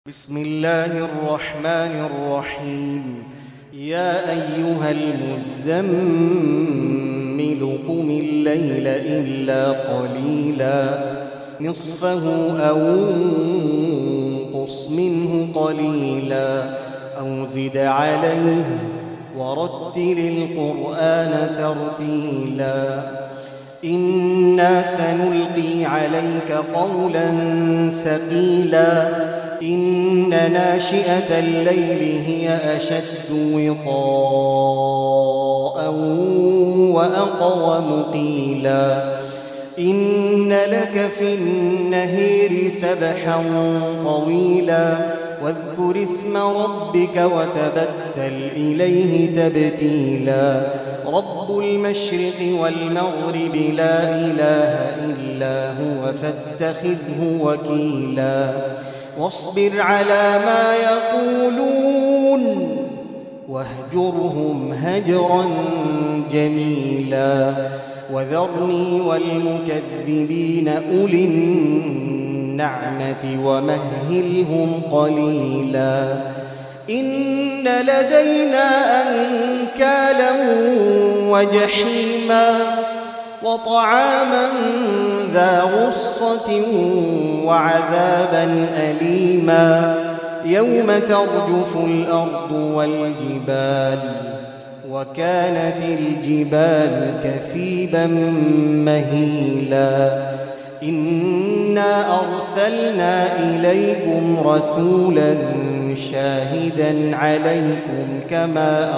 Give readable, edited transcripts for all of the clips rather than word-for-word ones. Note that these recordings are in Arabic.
بسم الله الرحمن الرحيم. يا أيها المزمل قم الليل إلا قليلا نصفه أو انقص منه قليلا أو زد عليه ورتل القرآن ترتيلا. إنا سنلقي عليك قولا ثقيلا إن ناشئة الليل هي أشد وطاء وأقوم قيلا. إن لك في النهير سبحا طويلا واذكر اسم ربك وتبتل إليه تبتيلا. رب المشرق والمغرب لا إله إلا هو فاتخذه وكيلا. واصبر على ما يقولون واهجرهم هجرا جميلا. وذرني والمكذبين أولي النعمة ومهلهم قليلا. إن لدينا أنكالا وجحيما وطعاما ذا غصة وعذابا أليما يوم ترجف الأرض والجبال وكانت الجبال كثيبا مهيلا. إنا أرسلنا إليكم رسولا شاهدا عليكم كما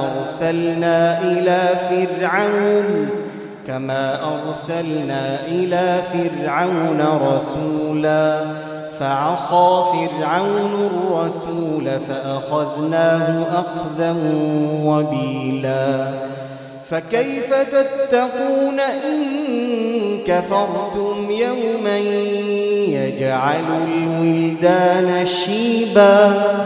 أرسلنا إلى فرعون رسولا فعصى فرعون الرسول فأخذناه أخذا وبيلا. فكيف تتقون إن كفرتم يوما يجعل الولدان شيبا.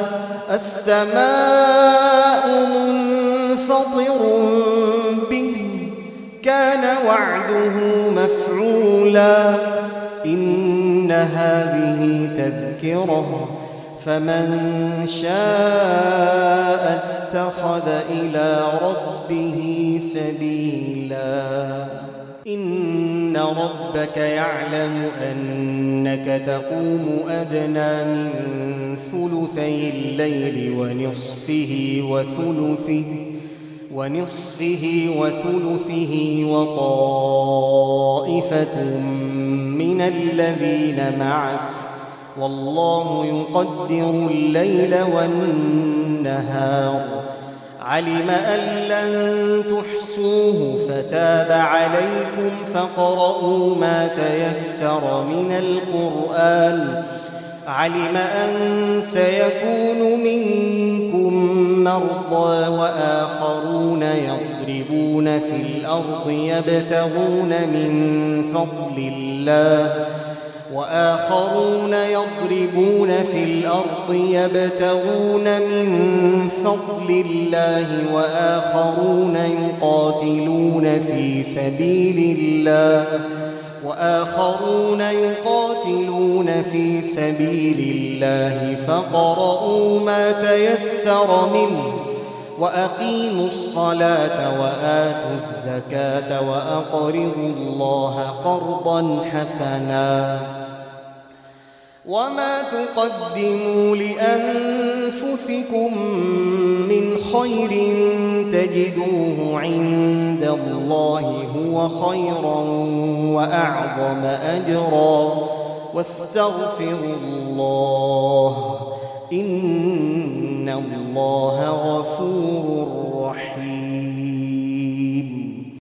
السماء منفطر به كان وعده مفعولا. إن هذه تذكرة فمن شاء اتخذ إلى ربه سبيلا. إن ربك يعلم أنك تقوم أدنى من ثلثي الليل ونصفه وثلثه وطائفة من الذين معك والله يقدر الليل والنهار. علم أن لن تحصوه فتاب عليكم فاقرؤوا ما تيسر من القرآن. علم أن سيكون منكم مرضى وآخرون يضربون في الأرض يبتغون من فضل الله وآخرون يقاتلون في سبيل الله فاقرؤوا ما تيسر منه وأقيموا الصلاة وآتوا الزكاة وأقرضوا الله قرضا حسنا. وما تقدموا لأنفسكم من خير تجدوه عند الله هو خيرا وأعظم أجرا واستغفروا الله إن الله غفور رحيم.